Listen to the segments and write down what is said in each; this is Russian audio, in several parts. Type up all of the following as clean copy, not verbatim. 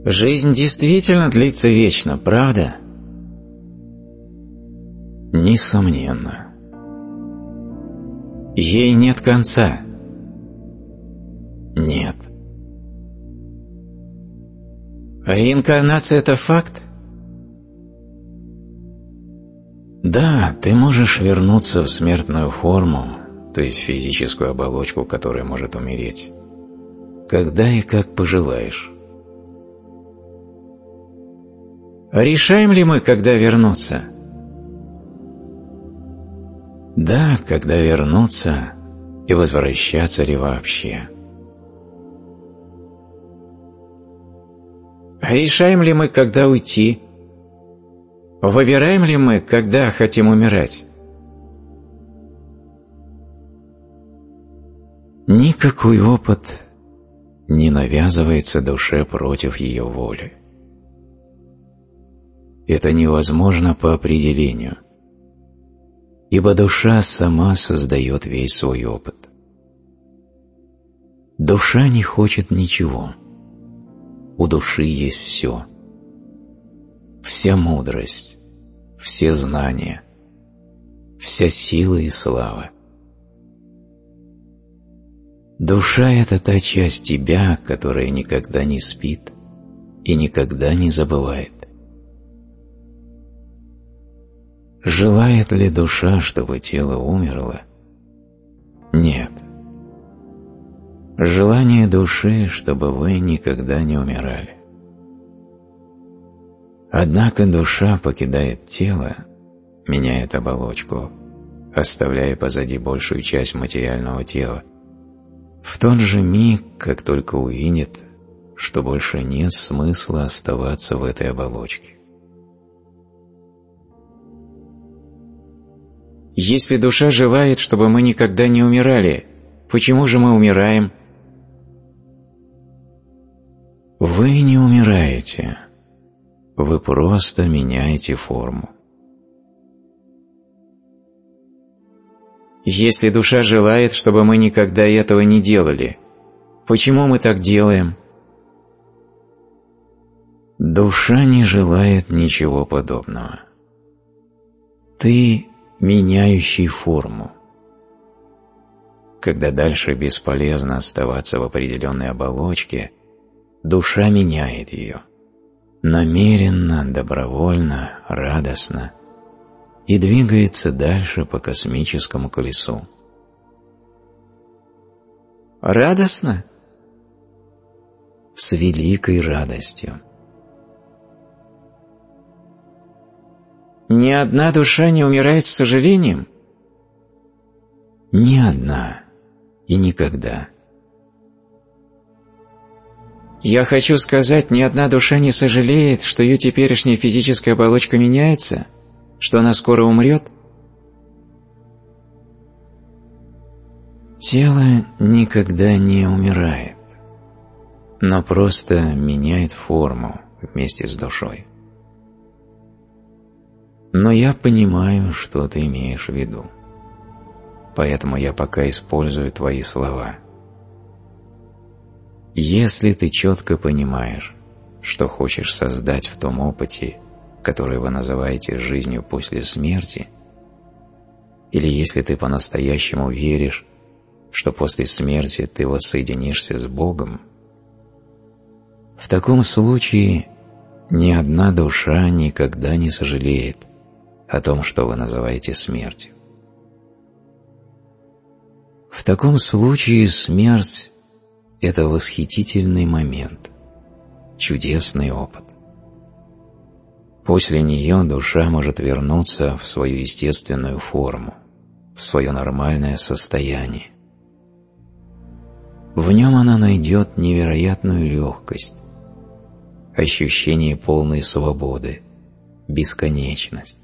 Жизнь действительно длится вечно, правда? Несомненно. Ей нет конца? Нет. Реинкарнация – это факт? Да, ты можешь вернуться в смертную форму, то есть физическую оболочку, которая может умереть, когда и как пожелаешь. Решаем ли мы, когда вернуться? Да, когда вернуться и возвращаться ли вообще. Решаем ли мы, когда уйти? Выбираем ли мы, когда хотим умирать? Никакой опыт не навязывается душе против ее воли. Это невозможно по определению, ибо душа сама создает весь свой опыт. Душа не хочет ничего. У души есть все. Вся мудрость, все знания, вся сила и слава. Душа – это та часть тебя, которая никогда не спит и никогда не забывает. Желает ли душа, чтобы тело умерло? Нет. Желание души, чтобы вы никогда не умирали. Однако душа покидает тело, меняет оболочку, оставляя позади большую часть материального тела, в тот же миг, как только увидит, что больше нет смысла оставаться в этой оболочке. Если душа желает, чтобы мы никогда не умирали, почему же мы умираем? Вы не умираете. Вы просто меняете форму. Если душа желает, чтобы мы никогда этого не делали, почему мы так делаем? Душа не желает ничего подобного. Ты меняющий форму. Когда дальше бесполезно оставаться в определенной оболочке, душа меняет ее. Намеренно, добровольно, радостно и двигается дальше по космическому колесу. Радостно? С великой радостью. Ни одна душа не умирает с сожалением? Ни одна и никогда. Я хочу сказать, ни одна душа не сожалеет, что ее теперешняя физическая оболочка меняется, что она скоро умрет? Тело никогда не умирает, но просто меняет форму вместе с душой. Но я понимаю, что ты имеешь в виду, поэтому я пока использую твои слова. Если ты четко понимаешь, что хочешь создать в том опыте, который вы называете жизнью после смерти, или если ты по-настоящему веришь, что после смерти ты воссоединишься с Богом, в таком случае ни одна душа никогда не сожалеет о том, что вы называете смертью. В таком случае смерть – это восхитительный момент, чудесный опыт. После нее душа может вернуться в свою естественную форму, в свое нормальное состояние. В нем она найдет невероятную легкость, ощущение полной свободы, бесконечность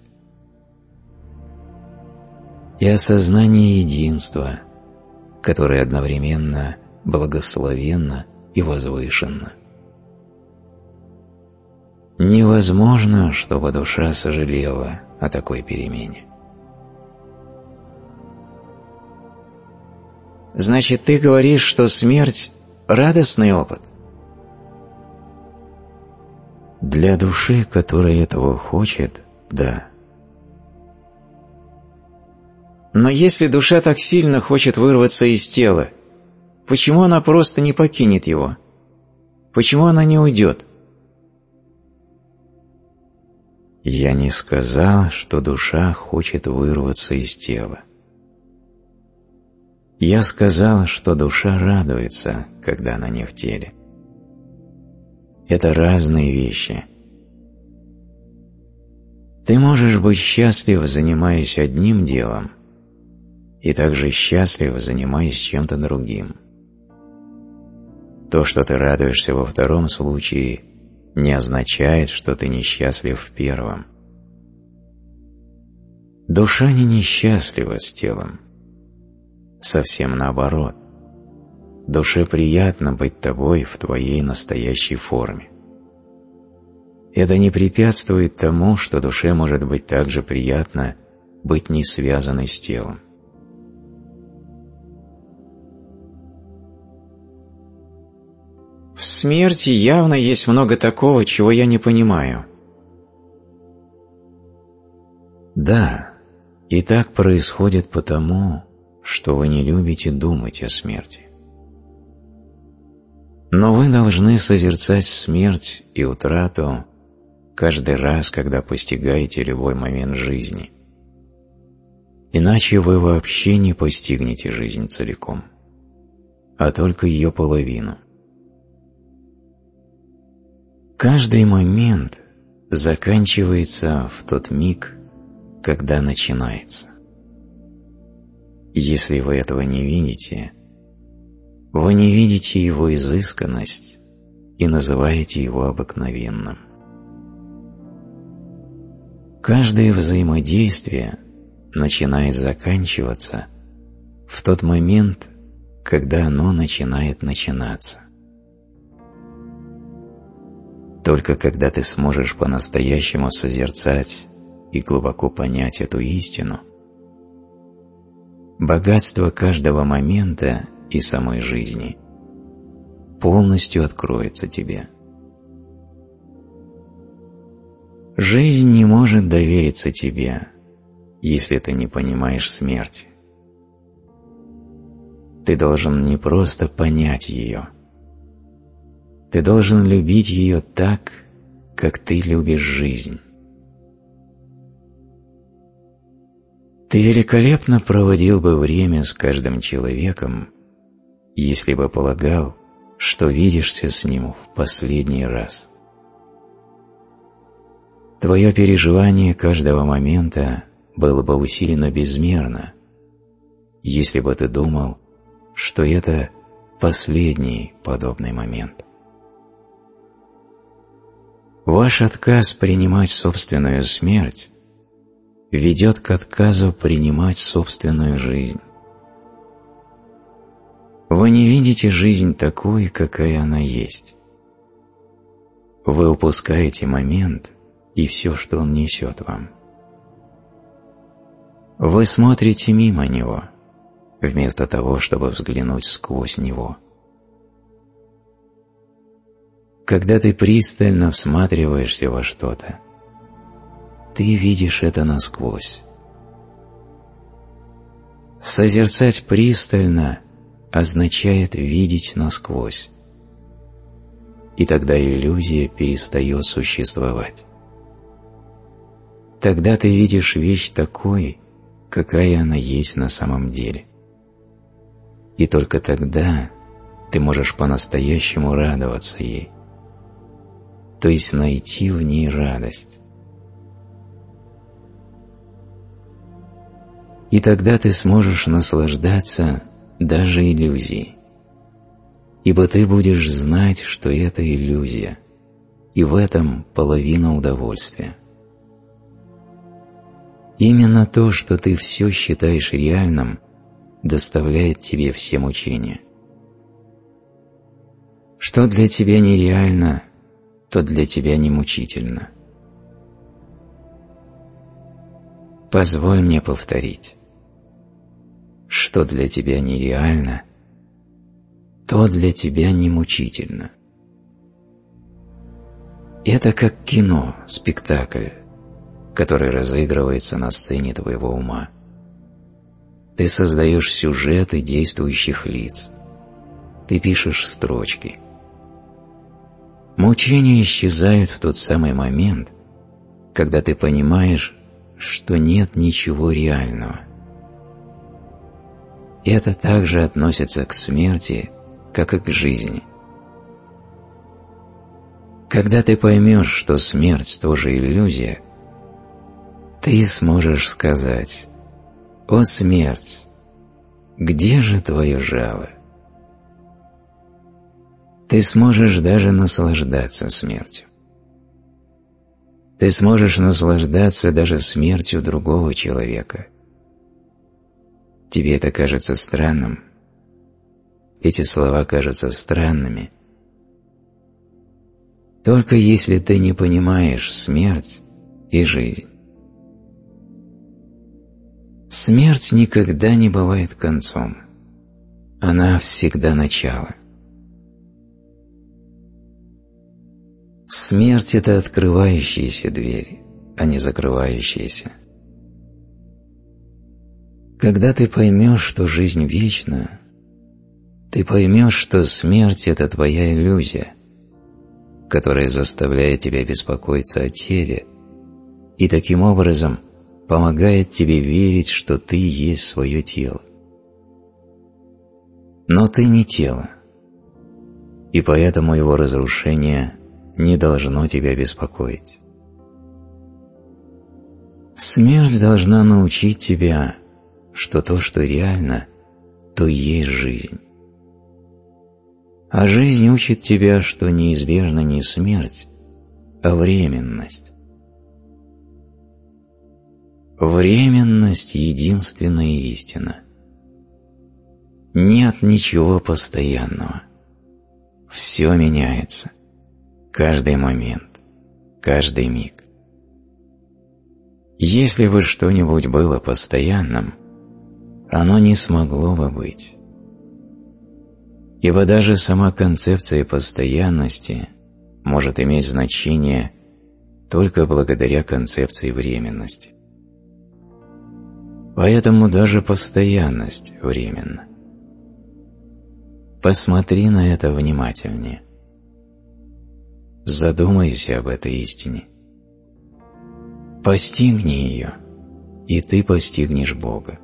и осознание единства, которое одновременно благословенно и возвышенно. Невозможно, чтобы душа сожалела о такой перемене. Значит, ты говоришь, что смерть – радостный опыт? Для души, которая этого хочет, да. Но если душа так сильно хочет вырваться из тела, почему она просто не покинет его? Почему она не уйдет? Я не сказал, что душа хочет вырваться из тела. Я сказал, что душа радуется, когда она не в теле. Это разные вещи. Ты можешь быть счастлив, занимаясь одним делом, и также счастлив, занимаясь чем-то другим. То, что ты радуешься во втором случае, не означает, что ты несчастлив в первом. Душа не несчастлива с телом. Совсем наоборот. Душе приятно быть тобой в твоей настоящей форме. Это не препятствует тому, что душе может быть также приятно быть не связанной с телом. В смерти явно есть много такого, чего я не понимаю. Да, и так происходит потому, что вы не любите думать о смерти. Но вы должны созерцать смерть и утрату каждый раз, когда постигаете любой момент жизни. Иначе вы вообще не постигнете жизнь целиком, а только ее половину. Каждый момент заканчивается в тот миг, когда начинается. Если вы этого не видите, вы не видите его изысканность и называете его обыкновенным. Каждое взаимодействие начинает заканчиваться в тот момент, когда оно начинает начинаться. Только когда ты сможешь по-настоящему созерцать и глубоко понять эту истину, богатство каждого момента и самой жизни полностью откроется тебе. Жизнь не может довериться тебе, если ты не понимаешь смерти. Ты должен не просто понять ее. Ты должен любить ее так, как ты любишь жизнь. Ты великолепно проводил бы время с каждым человеком, если бы полагал, что видишься с ним в последний раз. Твое переживание каждого момента было бы усилено безмерно, если бы ты думал, что это последний подобный момент. Ваш отказ принимать собственную смерть ведет к отказу принимать собственную жизнь. Вы не видите жизнь такой, какая она есть. Вы упускаете момент и все, что он несет вам. Вы смотрите мимо него, вместо того, чтобы взглянуть сквозь него. Когда ты пристально всматриваешься во что-то, ты видишь это насквозь. Созерцать пристально означает видеть насквозь. И тогда иллюзия перестает существовать. Тогда ты видишь вещь такой, какая она есть на самом деле. И только тогда ты можешь по-настоящему радоваться ей, то есть найти в ней радость. И тогда ты сможешь наслаждаться даже иллюзией, ибо ты будешь знать, что это иллюзия, и в этом половина удовольствия. Именно то, что ты все считаешь реальным, доставляет тебе все мучения. Что для тебя нереально, то для тебя не мучительно. Позволь мне повторить. Что для тебя нереально, то для тебя не мучительно. Это как кино, спектакль, который разыгрывается на сцене твоего ума. Ты создаешь сюжеты действующих лиц. Ты пишешь строчки. Мучения исчезают в тот самый момент, когда ты понимаешь, что нет ничего реального. Это также относится к смерти, как и к жизни. Когда ты поймешь, что смерть тоже иллюзия, ты сможешь сказать: «О смерть, где же твое жало?» Ты сможешь даже наслаждаться смертью. Ты сможешь наслаждаться даже смертью другого человека. Тебе это кажется странным? Эти слова кажутся странными? Только если ты не понимаешь смерть и жизнь. Смерть никогда не бывает концом. Она всегда начало. Смерть – это открывающиеся двери, а не закрывающиеся. Когда ты поймешь, что жизнь вечна, ты поймешь, что смерть – это твоя иллюзия, которая заставляет тебя беспокоиться о теле и таким образом помогает тебе верить, что ты есть свое тело. Но ты не тело, и поэтому его разрушение не должно тебя беспокоить. Смерть должна научить тебя, что то, что реально, то и есть жизнь. А жизнь учит тебя, что неизбежна не смерть, а временность. Временность – единственная истина. Нет ничего постоянного. Все меняется. Каждый момент, каждый миг. Если бы что-нибудь было постоянным, оно не смогло бы быть. Ибо даже сама концепция постоянности может иметь значение только благодаря концепции временности. Поэтому даже постоянность временна. Посмотри на это внимательнее. Задумайся об этой истине. Постигни ее, и ты постигнешь Бога.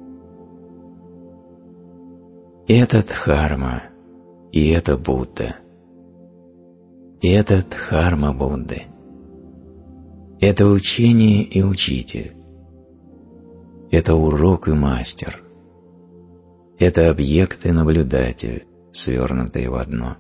Это Дхарма, и это Будда. Это Дхарма Будды. Это учение и учитель. Это урок и мастер. Это объект и наблюдатель, свернутые в одно.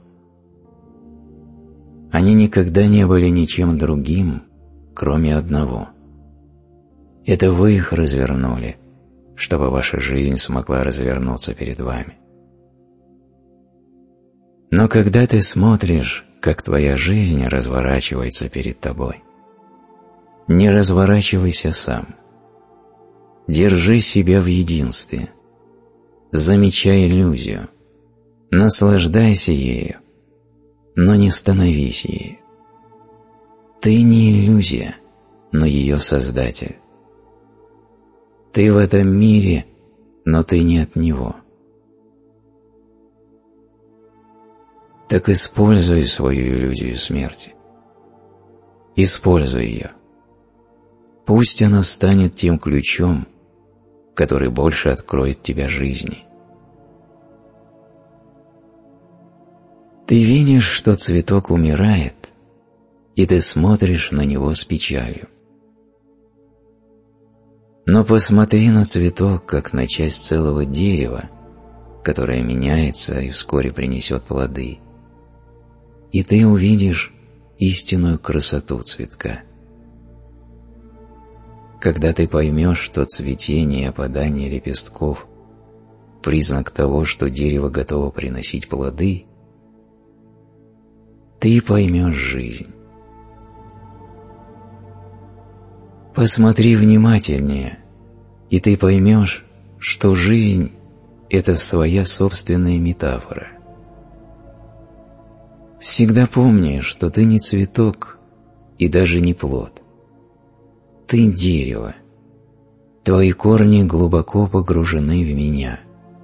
Они никогда не были ничем другим, кроме одного. Это вы их развернули, чтобы ваша жизнь смогла развернуться перед вами. Но когда ты смотришь, как твоя жизнь разворачивается перед тобой, не разворачивайся сам. Держи себя в единстве. Замечай иллюзию. Наслаждайся ею, но не становись ею. Ты не иллюзия, но ее создатель. Ты в этом мире, но ты не от него. Так используй свою иллюзию смерти. Используй ее. Пусть она станет тем ключом, который больше откроет тебя жизни. Ты видишь, что цветок умирает, и ты смотришь на него с печалью. Но посмотри на цветок, как на часть целого дерева, которое меняется и вскоре принесет плоды, и ты увидишь истинную красоту цветка. Когда ты поймешь, что цветение и опадание лепестков – признак того, что дерево готово приносить плоды, ты поймешь жизнь. Посмотри внимательнее, и ты поймешь, что жизнь – это своя собственная метафора. Всегда помни, что ты не цветок, и даже не плод. Ты дерево. Твои корни глубоко погружены в меня.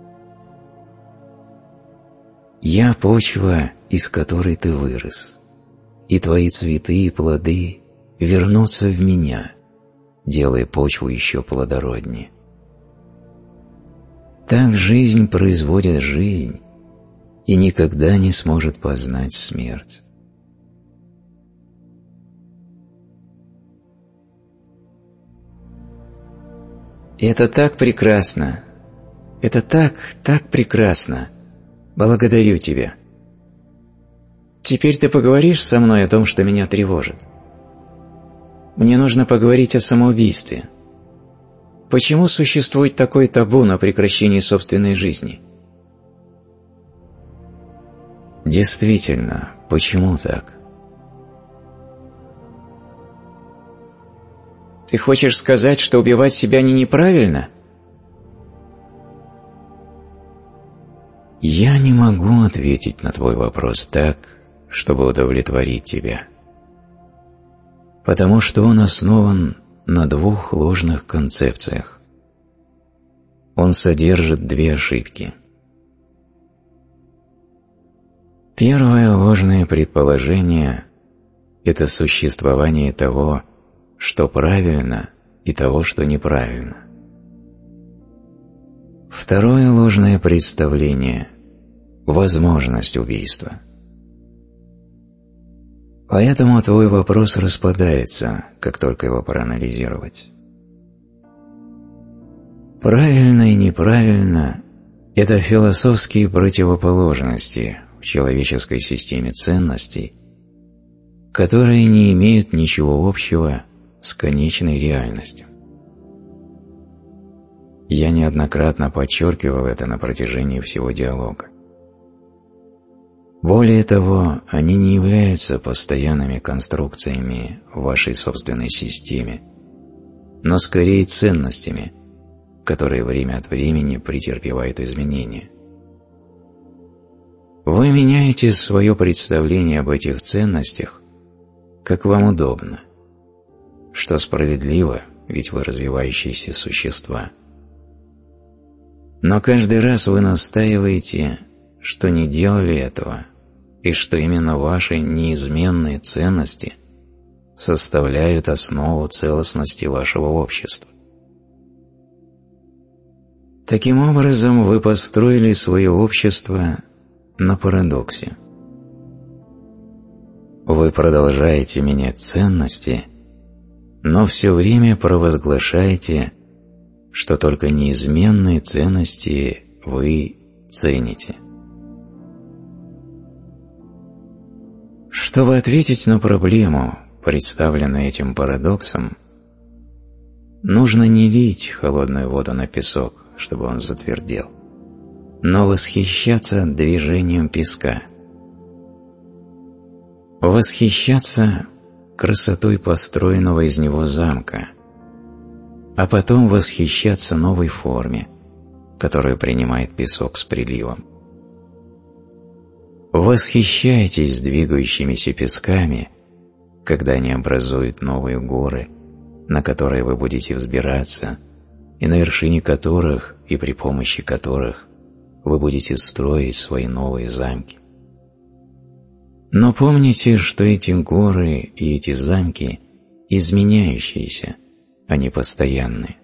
Я почва, из которой ты вырос, и твои цветы и плоды вернутся в меня, делая почву еще плодороднее. Так жизнь производит жизнь и никогда не сможет познать смерть. Это так прекрасно. Это так прекрасно. Благодарю тебя. Теперь ты поговоришь со мной о том, что меня тревожит. Мне нужно поговорить о самоубийстве. Почему существует такой табу на прекращении собственной жизни? Действительно, почему так? Ты хочешь сказать, что убивать себя неправильно? Я не могу ответить на твой вопрос так, чтобы удовлетворить тебя, потому что он основан на двух ложных концепциях. Он содержит две ошибки. Первое ложное предположение – это существование того, что правильно, и того, что неправильно. Второе ложное представление – возможность убийства. Поэтому твой вопрос распадается, как только его проанализировать. Правильно и неправильно – это философские противоположности в человеческой системе ценностей, которые не имеют ничего общего с конечной реальностью. Я неоднократно подчеркивал это на протяжении всего диалога. Более того, они не являются постоянными конструкциями в вашей собственной системе, но скорее ценностями, которые время от времени претерпевают изменения. Вы меняете свое представление об этих ценностях, как вам удобно, что справедливо, ведь вы развивающиеся существа. Но каждый раз вы настаиваете, что не делали этого, и что именно ваши неизменные ценности составляют основу целостности вашего общества. Таким образом, вы построили свое общество на парадоксе. Вы продолжаете менять ценности, но все время провозглашаете, что только неизменные ценности вы цените. Чтобы ответить на проблему, представленную этим парадоксом, нужно не лить холодную воду на песок, чтобы он затвердел, но восхищаться движением песка. Восхищаться красотой построенного из него замка, а потом восхищаться новой форме, которую принимает песок с приливом. Восхищайтесь двигающимися песками, когда они образуют новые горы, на которые вы будете взбираться, и на вершине которых и при помощи которых вы будете строить свои новые замки. Но помните, что эти горы и эти замки изменяющиеся, а не постоянные.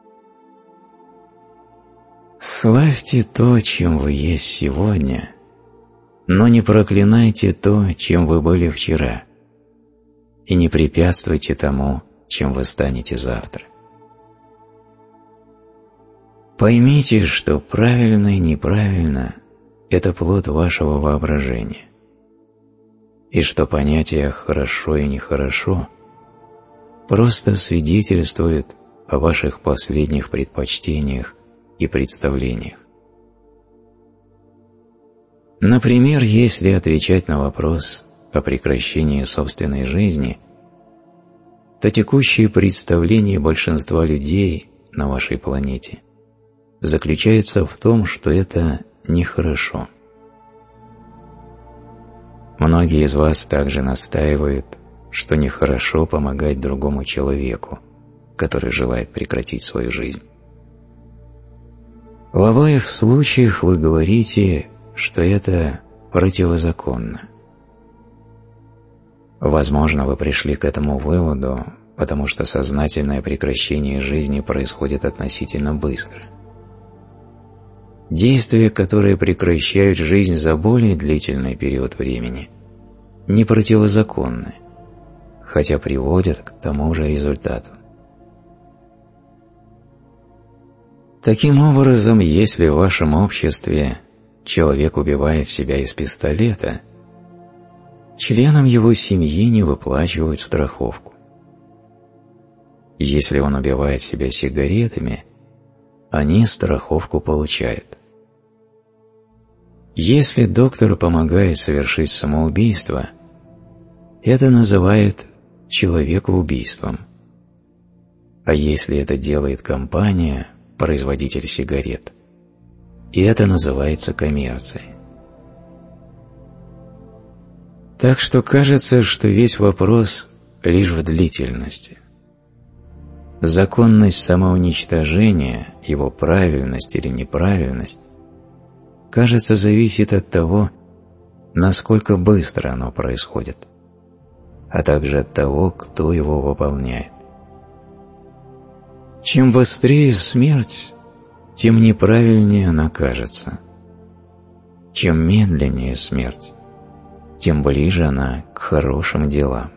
Славьте то, чем вы есть сегодня, но не проклинайте то, чем вы были вчера, и не препятствуйте тому, чем вы станете завтра. Поймите, что правильно и неправильно – это плод вашего воображения, и что понятия «хорошо» и «нехорошо» просто свидетельствуют о ваших последних предпочтениях и представлениях. Например, если отвечать на вопрос о прекращении собственной жизни, то текущее представление большинства людей на вашей планете заключается в том, что это нехорошо. Многие из вас также настаивают, что нехорошо помогать другому человеку, который желает прекратить свою жизнь. В обоих случаях вы говорите, что это противозаконно. Возможно, вы пришли к этому выводу, потому что сознательное прекращение жизни происходит относительно быстро. Действия, которые прекращают жизнь за более длительный период времени, не противозаконны, хотя приводят к тому же результату. Таким образом, если в вашем обществе человек убивает себя из пистолета, членам его семьи не выплачивают страховку. Если он убивает себя сигаретами, они страховку получают. Если доктор помогает совершить самоубийство, это называют человекоубийством. А если это делает компания, производитель сигарет, и это называется коммерцией. Так что кажется, что весь вопрос лишь в длительности. Законность самоуничтожения, его правильность или неправильность, кажется, зависит от того, насколько быстро оно происходит, а также от того, кто его выполняет. Чем быстрее смерть, тем неправильнее она кажется. Чем медленнее смерть, тем ближе она к хорошим делам.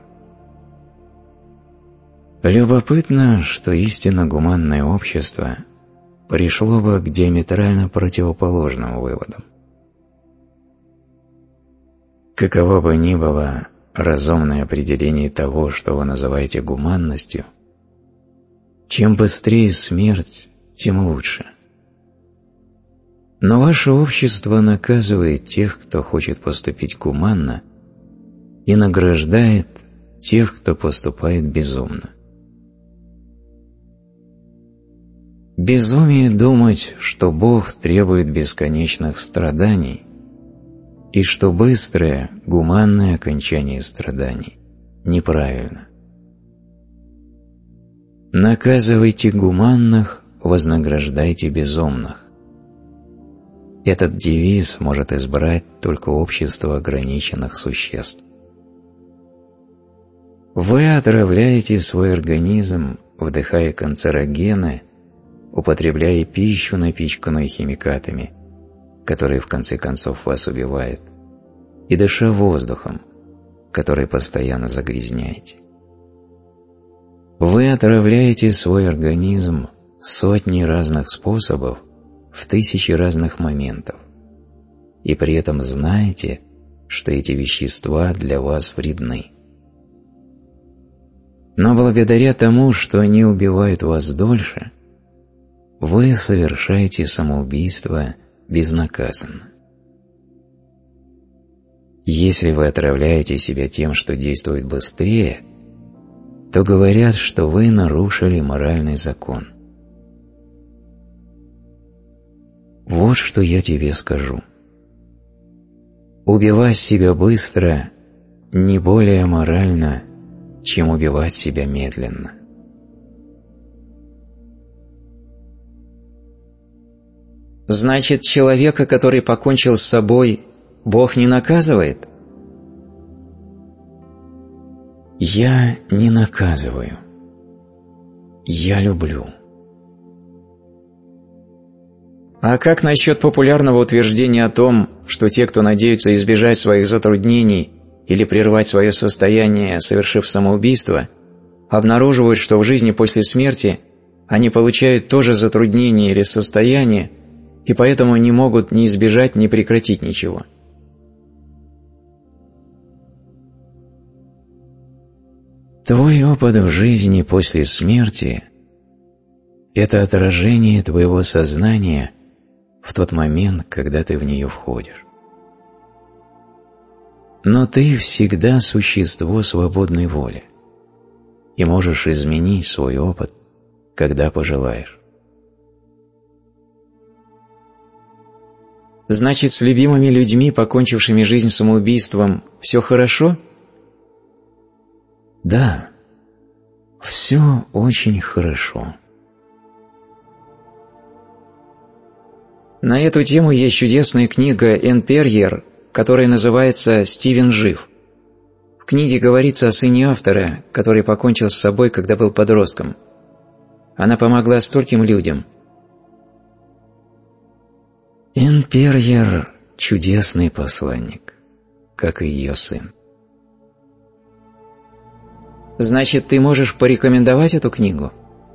Любопытно, что истинно гуманное общество пришло бы к диаметрально противоположным выводам. Каково бы ни было разумное определение того, что вы называете гуманностью, чем быстрее смерть, тем лучше. Но ваше общество наказывает тех, кто хочет поступить гуманно, и награждает тех, кто поступает безумно. Безумие думать, что Бог требует бесконечных страданий, и что быстрое, гуманное окончание страданий неправильно. Наказывайте гуманных, вознаграждайте безумных. Этот девиз может избрать только общество ограниченных существ. Вы отравляете свой организм, вдыхая канцерогены, употребляя пищу, напичканную химикатами, которые в конце концов вас убивают, и дыша воздухом, который постоянно загрязняете. Вы отравляете свой организм сотни разных способов в тысячи разных моментов, и при этом знаете, что эти вещества для вас вредны. Но благодаря тому, что они убивают вас дольше, вы совершаете самоубийство безнаказанно. Если вы отравляете себя тем, что действует быстрее, то говорят, что вы нарушили моральный закон. Вот что я тебе скажу. Убивать себя быстро не более морально, чем убивать себя медленно. Значит, человека, который покончил с собой, Бог не наказывает? Я не наказываю. Я люблю. А как насчет популярного утверждения о том, что те, кто надеются избежать своих затруднений или прервать свое состояние, совершив самоубийство, обнаруживают, что в жизни после смерти они получают то же затруднение или состояние, и поэтому не могут ни избежать, ни прекратить ничего? Твой опыт в жизни после смерти – это отражение твоего сознания в тот момент, когда ты в нее входишь. Но ты всегда существо свободной воли и можешь изменить свой опыт, когда пожелаешь. Значит, с любимыми людьми, покончившими жизнь самоубийством, все хорошо? Да, все очень хорошо. На эту тему есть чудесная книга Энн Перьер, которая называется «Стивен жив». В книге говорится о сыне автора, который покончил с собой, когда был подростком. Она помогла стольким людям. Энн Перьер – чудесный посланник, как и ее сын. Значит, ты можешь порекомендовать эту книгу?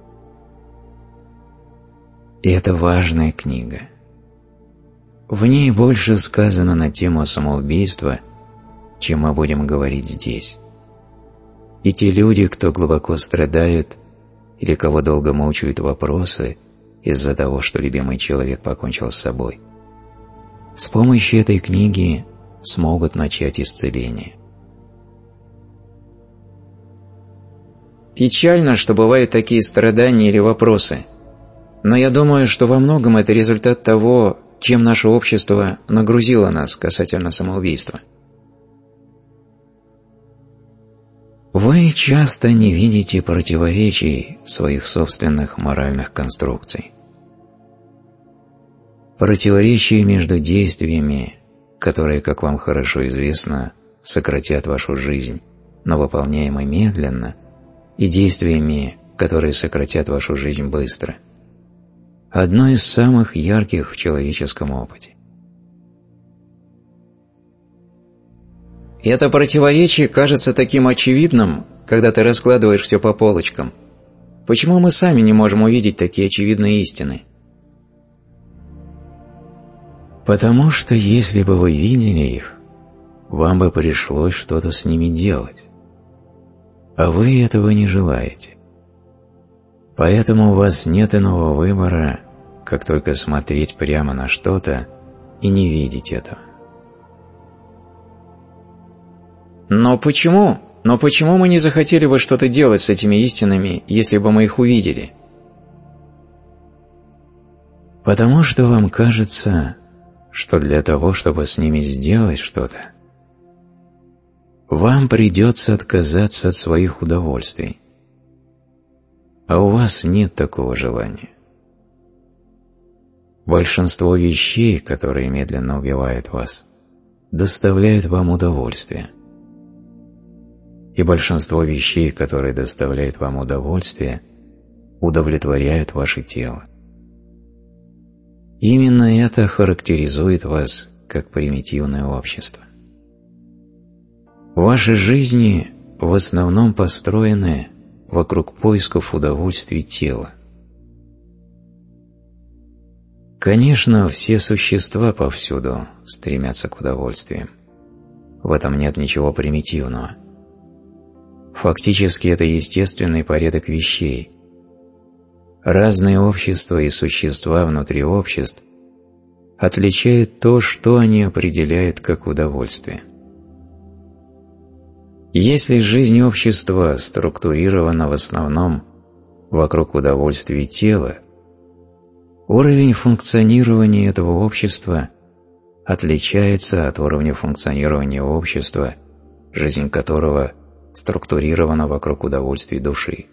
И это важная книга. В ней больше сказано на тему самоубийства, чем мы будем говорить здесь. И те люди, кто глубоко страдают или кого долго мучают вопросы из-за того, что любимый человек покончил с собой, с помощью этой книги смогут начать исцеление. Печально, что бывают такие страдания или вопросы, но я думаю, что во многом это результат того, чем наше общество нагрузило нас касательно самоубийства. Вы часто не видите противоречий своих собственных моральных конструкций. Противоречия между действиями, которые, как вам хорошо известно, сократят вашу жизнь, но выполняемы медленно, и действиями, которые сократят вашу жизнь быстро. Одно из самых ярких в человеческом опыте. И это противоречие кажется таким очевидным, когда ты раскладываешь все по полочкам. Почему мы сами не можем увидеть такие очевидные истины? Потому что если бы вы видели их, вам бы пришлось что-то с ними делать. А вы этого не желаете. Поэтому у вас нет иного выбора, как только смотреть прямо на что-то и не видеть этого. Но почему? Но почему мы не захотели бы что-то делать с этими истинами, если бы мы их увидели? Потому что вам кажется, что для того, чтобы с ними сделать что-то, вам придется отказаться от своих удовольствий. А у вас нет такого желания. Большинство вещей, которые медленно убивают вас, доставляют вам удовольствие. И большинство вещей, которые доставляют вам удовольствие, удовлетворяют ваше тело. Именно это характеризует вас как примитивное общество. Ваши жизни в основном построены вокруг поисков удовольствий тела. Конечно, все существа повсюду стремятся к удовольствиям. В этом нет ничего примитивного. Фактически это естественный порядок вещей. Разные общества и существа внутри обществ отличают то, что они определяют как удовольствие. Если жизнь общества структурирована в основном вокруг удовольствий тела, уровень функционирования этого общества отличается от уровня функционирования общества, жизнь которого структурирована вокруг удовольствий души.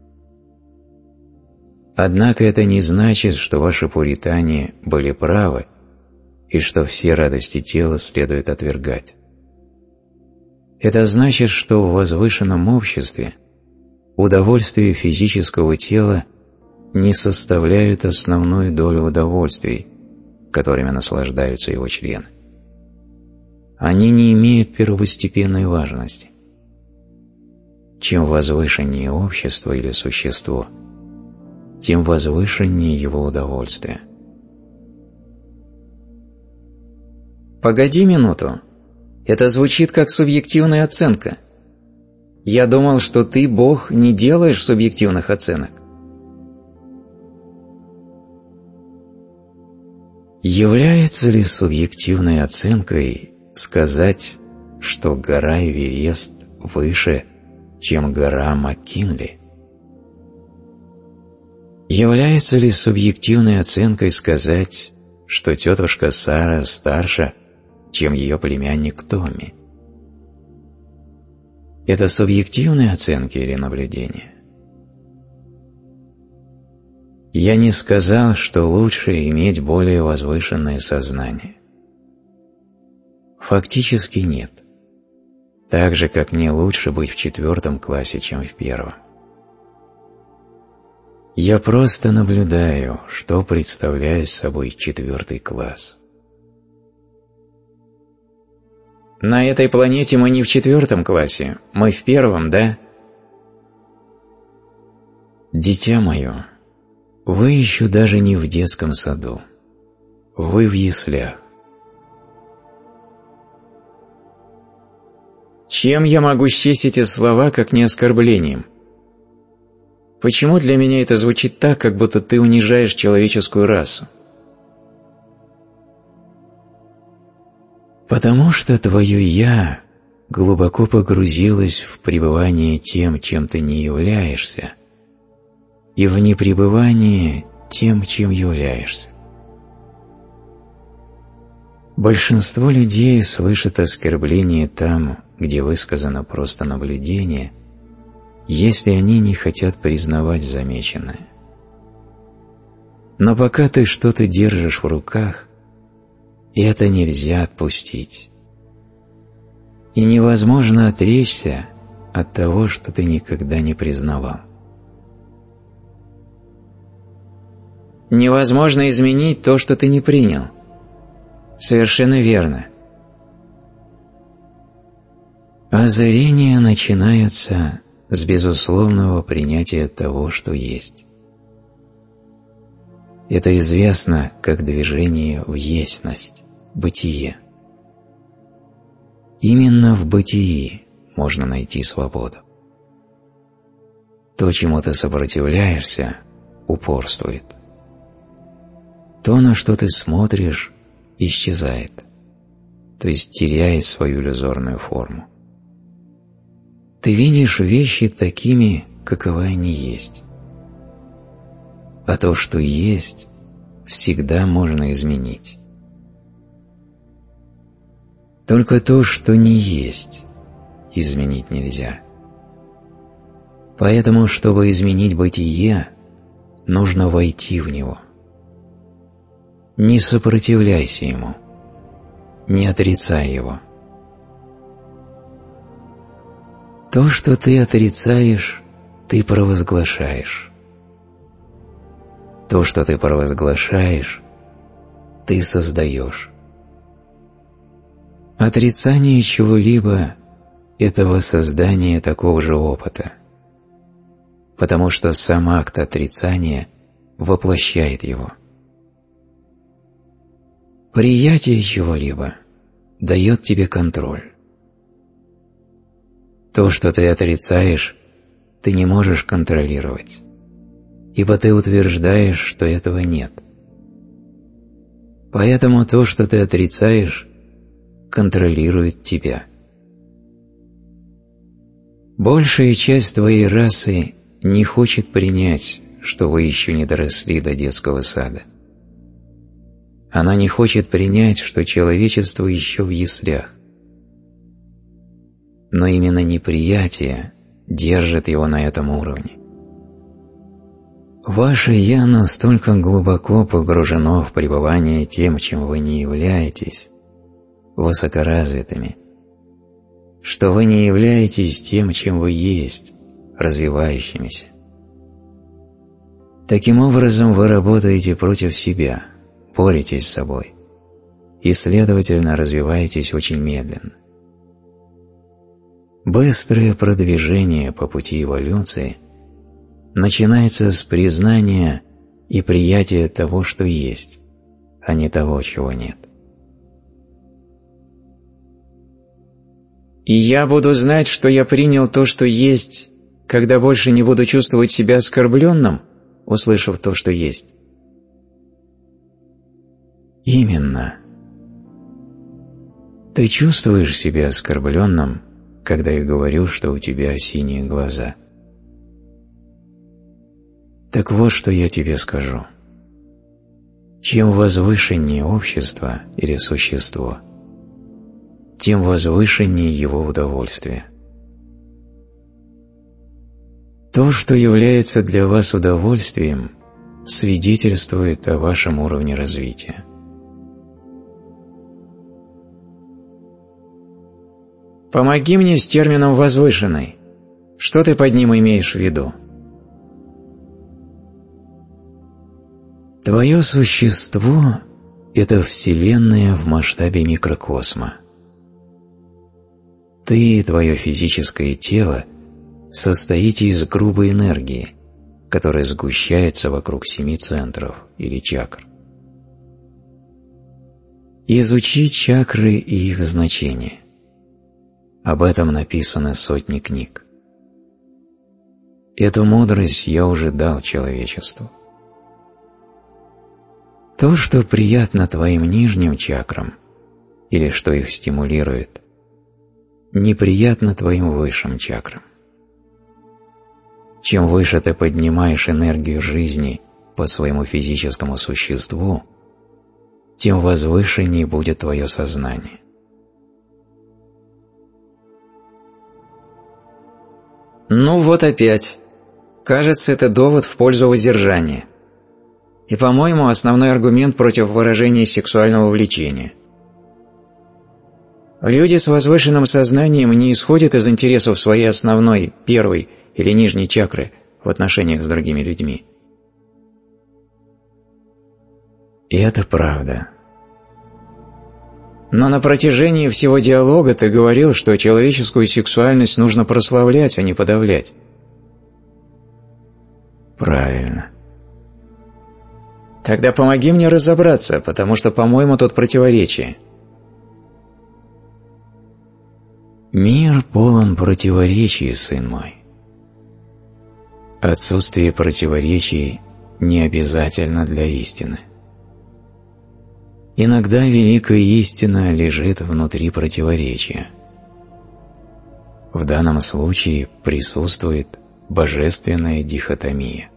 Однако это не значит, что ваши пуритане были правы и что все радости тела следует отвергать. Это значит, что в возвышенном обществе удовольствия физического тела не составляют основную долю удовольствий, которыми наслаждаются его члены. Они не имеют первостепенной важности. Чем возвышеннее общество или существо, тем возвышеннее его удовольствие. Погоди минуту. Это звучит как субъективная оценка. Я думал, что ты, Бог, не делаешь субъективных оценок. Является ли субъективной оценкой сказать, что гора Эверест выше, чем гора Маккинли? Является ли субъективной оценкой сказать, что тетушка Сара старше, чем ее племянник Томми? Это субъективные оценки или наблюдения? Я не сказал, что лучше иметь более возвышенное сознание. Фактически нет. Так же, как мне лучше быть в 4 классе, чем в 1. Я просто наблюдаю, что представляет собой 4 класс. На этой планете мы не в 4 классе, мы в 1, да? Дитя мое, вы еще даже не в детском саду. Вы в яслях. Чем я могу счесть эти слова, как не оскорблением? Почему для меня это звучит так, как будто ты унижаешь человеческую расу? Потому что твое «я» глубоко погрузилось в пребывание тем, чем ты не являешься, и в непребывание тем, чем являешься. Большинство людей слышат оскорбление там, где высказано просто наблюдение, если они не хотят признавать замеченное. Но пока ты что-то держишь в руках, это нельзя отпустить. И невозможно отречься от того, что ты никогда не признавал. Невозможно изменить то, что ты не принял. Совершенно верно. Озарения начинаются с безусловного принятия того, что есть. Это известно как движение в естьность, бытие. Именно в бытии можно найти свободу. То, чему ты сопротивляешься, упорствует. То, на что ты смотришь, исчезает, то есть теряет свою иллюзорную форму. Ты видишь вещи такими, каковы они есть. А то, что есть, всегда можно изменить. Только то, что не есть, изменить нельзя. Поэтому, чтобы изменить бытие, нужно войти в него. Не сопротивляйся ему, не отрицай его. То, что ты отрицаешь, ты провозглашаешь. То, что ты провозглашаешь, ты создаешь. Отрицание чего-либо – это воссоздание такого же опыта, потому что сам акт отрицания воплощает его. Приятие чего-либо дает тебе контроль. То, что ты отрицаешь, ты не можешь контролировать, ибо ты утверждаешь, что этого нет. Поэтому то, что ты отрицаешь, контролирует тебя. Большая часть твоей расы не хочет принять, что вы еще не доросли до детского сада. Она не хочет принять, что человечество еще в яслях. Но именно неприятие держит его на этом уровне. Ваше «я» настолько глубоко погружено в пребывание тем, чем вы не являетесь, высокоразвитыми, что вы не являетесь тем, чем вы есть, развивающимися. Таким образом, вы работаете против себя, боретесь с собой и, следовательно, развиваетесь очень медленно. Быстрое продвижение по пути эволюции начинается с признания и приятия того, что есть, а не того, чего нет. И я буду знать, что я принял то, что есть, когда больше не буду чувствовать себя оскорбленным, услышав то, что есть. Именно. Ты чувствуешь себя оскорбленным, когда я говорю, что у тебя синие глаза. Так вот, что я тебе скажу. Чем возвышеннее общество или существо, тем возвышеннее его удовольствие. То, что является для вас удовольствием, свидетельствует о вашем уровне развития. Помоги мне с термином «возвышенный». Что ты под ним имеешь в виду? Твое существо – это Вселенная в масштабе микрокосма. Ты и твое физическое тело состоите из грубой энергии, которая сгущается вокруг 7 центров или чакр. Изучи чакры и их значение. Об этом написаны сотни книг. Эту мудрость я уже дал человечеству. То, что приятно твоим нижним чакрам, или что их стимулирует, неприятно твоим высшим чакрам. Чем выше ты поднимаешь энергию жизни по своему физическому существу, тем возвышеннее будет твое сознание. Ну вот опять. Кажется, это довод в пользу воздержания. И, по-моему, основной аргумент против выражения сексуального влечения. Люди с возвышенным сознанием не исходят из интересов своей основной, первой или нижней чакры в отношениях с другими людьми. И это правда. Но на протяжении всего диалога ты говорил, что человеческую сексуальность нужно прославлять, а не подавлять. Правильно. Тогда помоги мне разобраться, потому что, по-моему, тут противоречие. Мир полон противоречий, сын мой. Отсутствие противоречий не обязательно для истины. Иногда великая истина лежит внутри противоречия. В данном случае присутствует божественная дихотомия.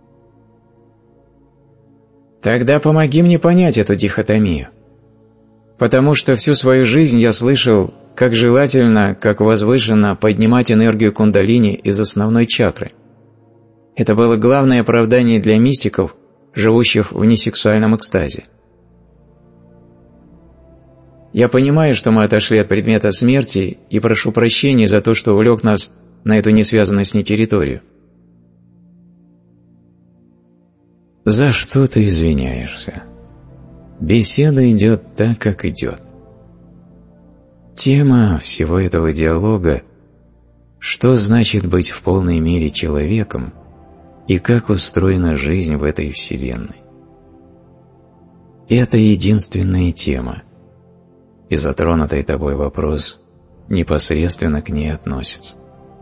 Тогда помоги мне понять эту дихотомию. Потому что всю свою жизнь я слышал, как желательно, как возвышенно поднимать энергию кундалини из основной чакры. Это было главное оправдание для мистиков, живущих в несексуальном экстазе. Я понимаю, что мы отошли от предмета смерти, и прошу прощения за то, что увлек нас на эту несвязанную с ней территорию. За что ты извиняешься? Беседа идет так, как идет. Тема всего этого диалога – что значит быть в полной мере человеком и как устроена жизнь в этой вселенной. Это единственная тема, и затронутый тобой вопрос непосредственно к ней относится.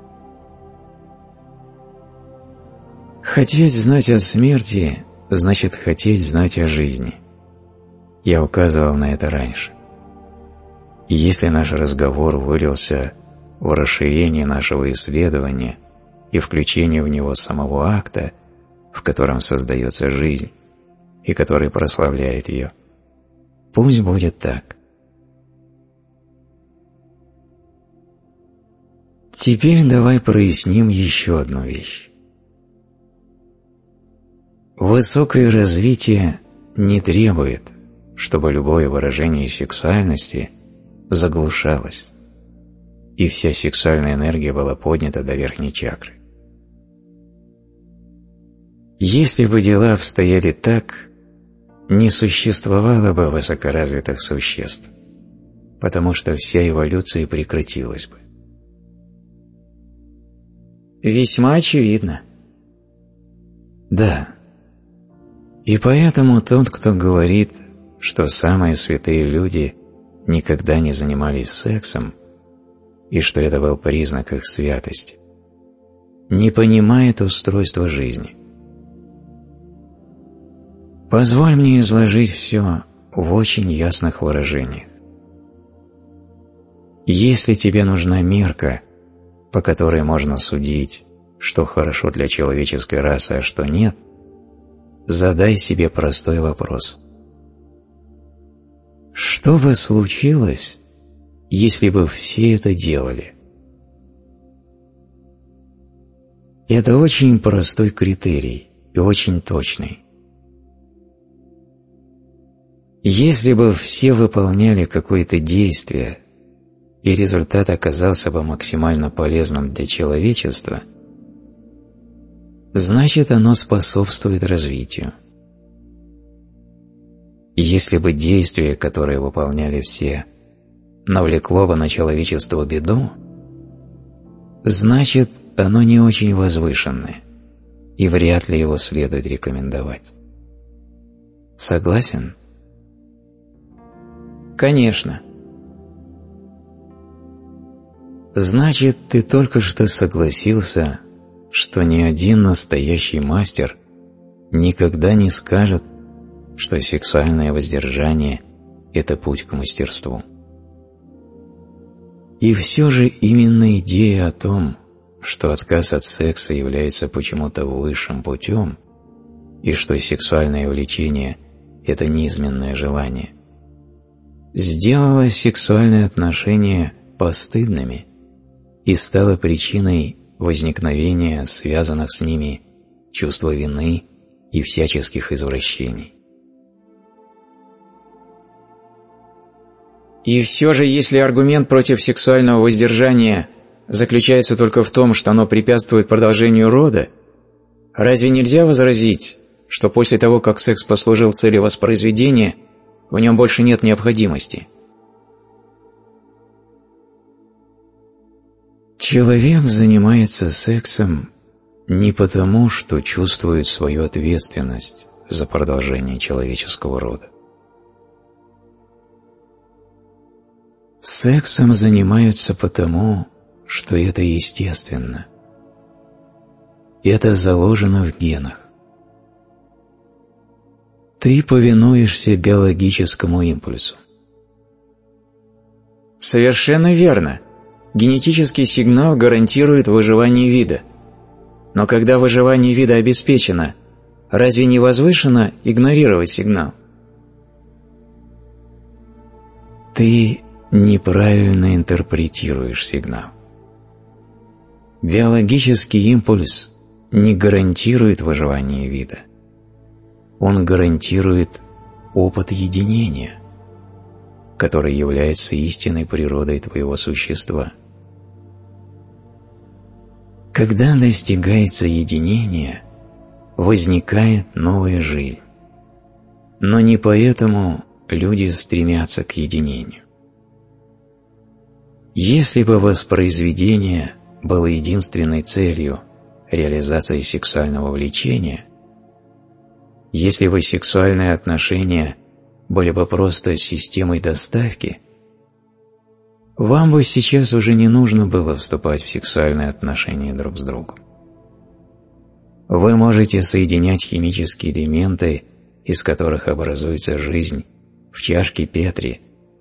Хотеть знать о смерти значит хотеть знать о жизни. Я указывал на это раньше. И если наш разговор вылился в расширение нашего исследования и включение в него самого акта, в котором создается жизнь и который прославляет ее, пусть будет так. Теперь давай проясним еще одну вещь. Высокое развитие не требует, чтобы любое выражение сексуальности заглушалось, и вся сексуальная энергия была поднята до верхней чакры. Если бы дела обстояли так, не существовало бы высокоразвитых существ, потому что вся эволюция прекратилась бы. Весьма очевидно. Да. И поэтому тот, кто говорит, что самые святые люди никогда не занимались сексом, и что это был признак их святости, не понимает устройства жизни. Позволь мне изложить все в очень ясных выражениях. Если тебе нужна мерка, по которой можно судить, что хорошо для человеческой расы, а что нет, задай себе простой вопрос. Что бы случилось, если бы все это делали? Это очень простой критерий и очень точный. Если бы все выполняли какое-то действие, и результат оказался бы максимально полезным для человечества, значит, оно способствует развитию. Если бы действие, которое выполняли все, навлекло бы на человечество беду, значит, оно не очень возвышенное, и вряд ли его следует рекомендовать. Согласен? Конечно. Значит, ты только что согласился, что ни один настоящий мастер никогда не скажет, что сексуальное воздержание – это путь к мастерству. И все же именно идея о том, что отказ от секса является почему-то высшим путем, и что сексуальное влечение – это неизменное желание, сделала сексуальные отношения постыдными и стала причиной возникновения связанных с ними чувства вины и всяческих извращений. И все же, если аргумент против сексуального воздержания заключается только в том, что оно препятствует продолжению рода, разве нельзя возразить, что после того, как секс послужил цели воспроизведения, в нем больше нет необходимости? Человек занимается сексом не потому, что чувствует свою ответственность за продолжение человеческого рода. Сексом занимаются потому, что это естественно. Это заложено в генах. Ты повинуешься биологическому импульсу. Совершенно верно. Генетический сигнал гарантирует выживание вида. Но когда выживание вида обеспечено, разве не возвышенно игнорировать сигнал? Ты неправильно интерпретируешь сигнал. Биологический импульс не гарантирует выживание вида. Он гарантирует опыт единения, который является истинной природой твоего существа. Когда достигается единение, возникает новая жизнь. Но не поэтому люди стремятся к единению. Если бы воспроизведение было единственной целью реализации сексуального влечения, если бы сексуальные отношения были бы просто системой доставки, вам бы сейчас уже не нужно было вступать в сексуальные отношения друг с другом. Вы можете соединять химические элементы, из которых образуется жизнь, в чашке Петри.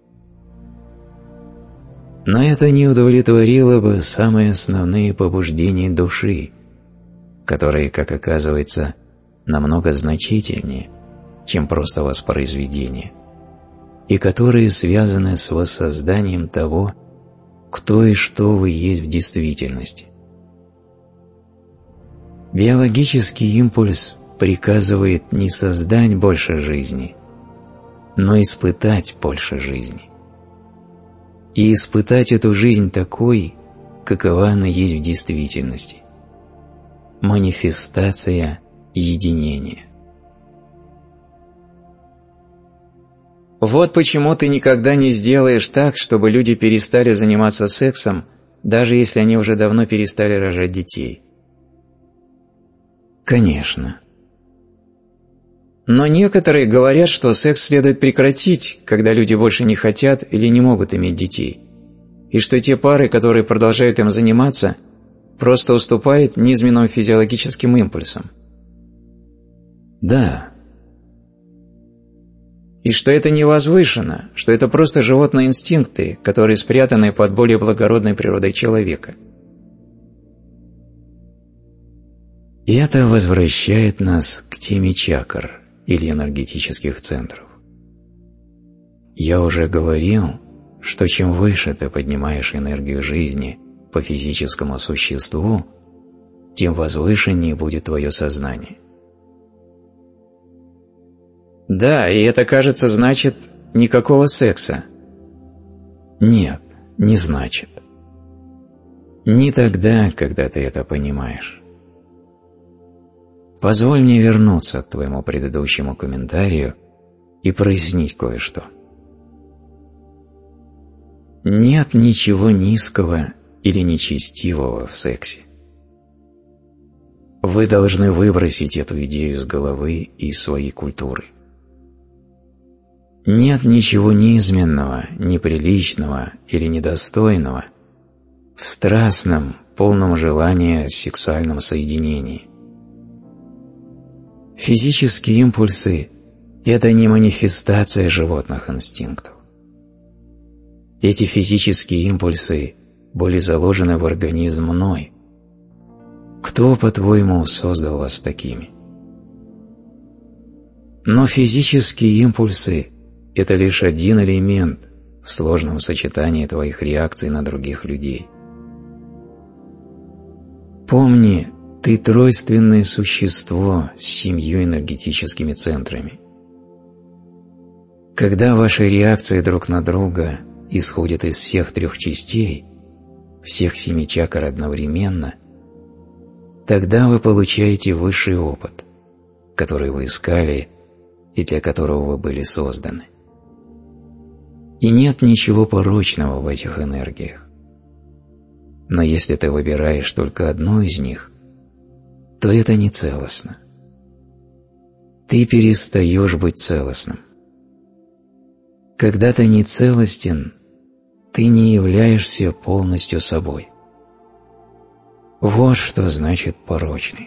Но это не удовлетворило бы самые основные побуждения души, которые, как оказывается, намного значительнее, чем просто воспроизведение, и которые связаны с воссозданием того, кто и что вы есть в действительности. Биологический импульс приказывает не создать больше жизни, но испытать больше жизни. И испытать эту жизнь такой, какова она есть в действительности. Манифестация единения. Вот почему ты никогда не сделаешь так, чтобы люди перестали заниматься сексом, даже если они уже давно перестали рожать детей. Конечно. Но некоторые говорят, что секс следует прекратить, когда люди больше не хотят или не могут иметь детей, и что те пары, которые продолжают им заниматься, просто уступают низменным физиологическим импульсам. Да. И что это не возвышено, что это просто животные инстинкты, которые спрятаны под более благородной природой человека. И это возвращает нас к теме чакр или энергетических центров. Я уже говорил, что чем выше ты поднимаешь энергию жизни по физическому существу, тем возвышеннее будет твое сознание. Да, и это, кажется, значит никакого секса. Нет, не значит. Не тогда, когда ты это понимаешь. Позволь мне вернуться к твоему предыдущему комментарию и прояснить кое-что. Нет ничего низкого или нечестивого в сексе. Вы должны выбросить эту идею из головы и из своей культуры. Нет ничего низменного, неприличного или недостойного в страстном, полном желания сексуальном соединении. Физические импульсы – это не манифестация животных инстинктов. Эти физические импульсы были заложены в организм мной. Кто, по-твоему, создал вас такими? Но физические импульсы – это лишь один элемент в сложном сочетании твоих реакций на других людей. Помни, ты тройственное существо с 7 энергетическими центрами. Когда ваши реакции друг на друга исходят из всех 3 частей, всех 7 чакр одновременно, тогда вы получаете высший опыт, который вы искали и для которого вы были созданы. И нет ничего порочного в этих энергиях. Но если ты выбираешь только одну из них, то это не целостно. Ты перестаешь быть целостным. Когда ты не целостен, ты не являешься полностью собой. Вот что значит порочный.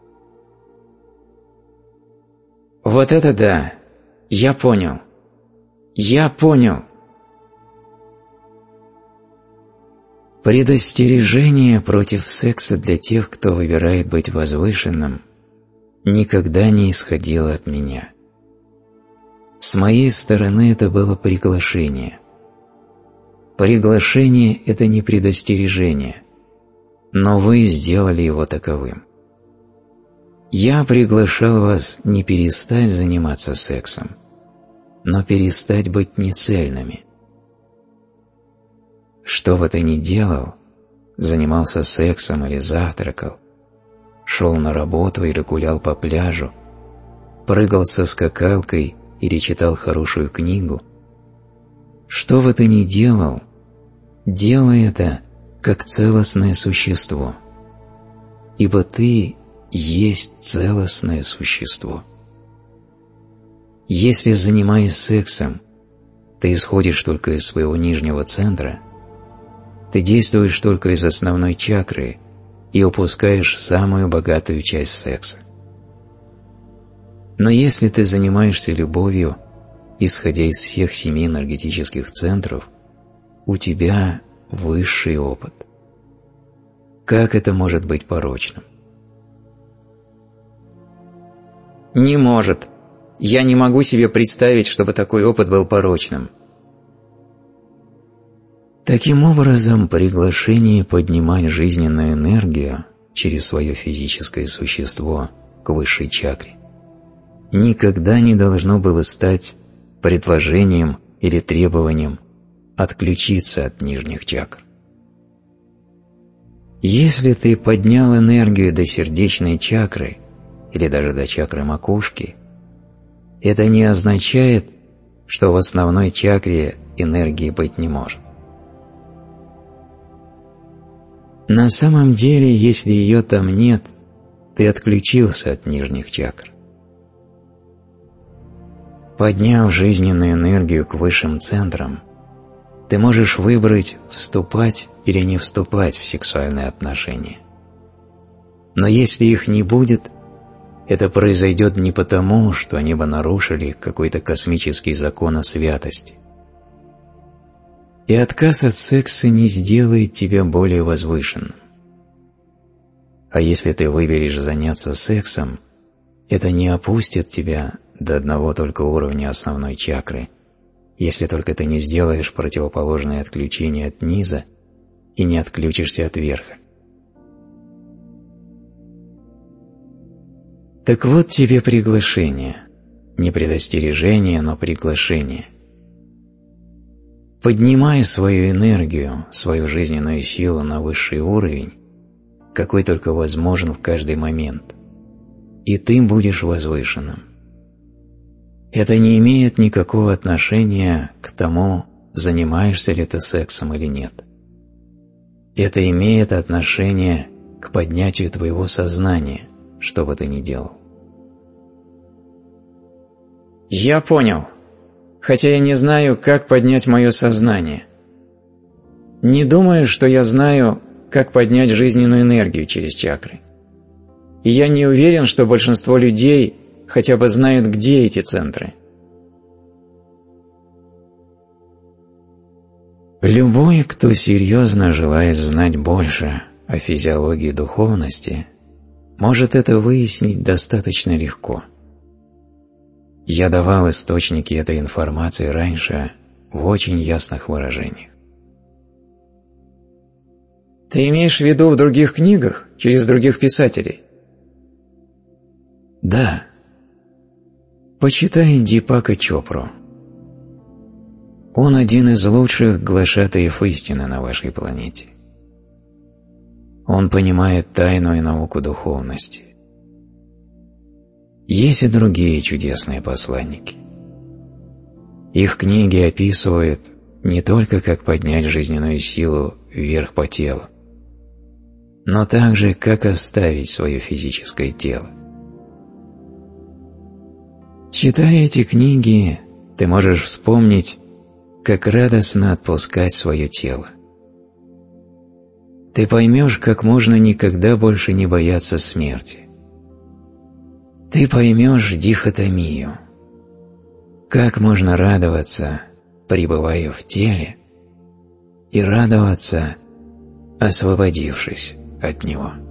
Вот это да! Я понял! Я понял! Предостережение против секса для тех, кто выбирает быть возвышенным, никогда не исходило от меня. С моей стороны это было приглашение. Приглашение – это не предостережение, но вы сделали его таковым. Я приглашал вас не перестать заниматься сексом, но перестать быть нецельными. Что бы ты ни делал, занимался сексом или завтракал, шел на работу или гулял по пляжу, прыгал со скакалкой или читал хорошую книгу, что бы ты ни делал, делай это как целостное существо, ибо ты есть целостное существо. Если, занимаясь сексом, ты исходишь только из своего нижнего центра, ты действуешь только из основной чакры и упускаешь самую богатую часть секса. Но если ты занимаешься любовью, исходя из всех 7 энергетических центров, у тебя высший опыт. Как это может быть порочным? Не может. Я не могу себе представить, чтобы такой опыт был порочным. Таким образом, приглашение поднимать жизненную энергию через свое физическое существо к высшей чакре никогда не должно было стать предложением или требованием отключиться от нижних чакр. Если ты поднял энергию до сердечной чакры или даже до чакры макушки, это не означает, что в основной чакре энергии быть не может. На самом деле, если ее там нет, ты отключился от нижних чакр. Подняв жизненную энергию к высшим центрам, ты можешь выбрать, вступать или не вступать в сексуальные отношения. Но если их не будет, это произойдет не потому, что они бы нарушили какой-то космический закон о святости. И отказ от секса не сделает тебя более возвышенным. А если ты выберешь заняться сексом, это не опустит тебя до одного только уровня основной чакры, если только ты не сделаешь противоположное отключение от низа и не отключишься от верха. Так вот тебе приглашение, не предостережение, но приглашение. Поднимай свою энергию, свою жизненную силу на высший уровень, какой только возможен в каждый момент, и ты будешь возвышенным. Это не имеет никакого отношения к тому, занимаешься ли ты сексом или нет. Это имеет отношение к поднятию твоего сознания, что бы ты ни делал. Я понял, хотя я не знаю, как поднять мое сознание. Не думаю, что я знаю, как поднять жизненную энергию через чакры. И я не уверен, что большинство людей хотя бы знают, где эти центры. Любой, кто серьезно желает знать больше о физиологии духовности, может это выяснить достаточно легко. Я давал источники этой информации раньше в очень ясных выражениях. Ты имеешь в виду в других книгах, через других писателей? Да. Почитай Дипака Чопру. Он один из лучших глашатаев истины на вашей планете. Он понимает тайну и науку духовности. Есть и другие чудесные посланники. Их книги описывают не только, как поднять жизненную силу вверх по телу, но также, как оставить свое физическое тело. Читая эти книги, ты можешь вспомнить, как радостно отпускать свое тело. Ты поймешь, как можно никогда больше не бояться смерти. Ты поймешь дихотомию. Как можно радоваться, пребывая в теле, и радоваться, освободившись от него.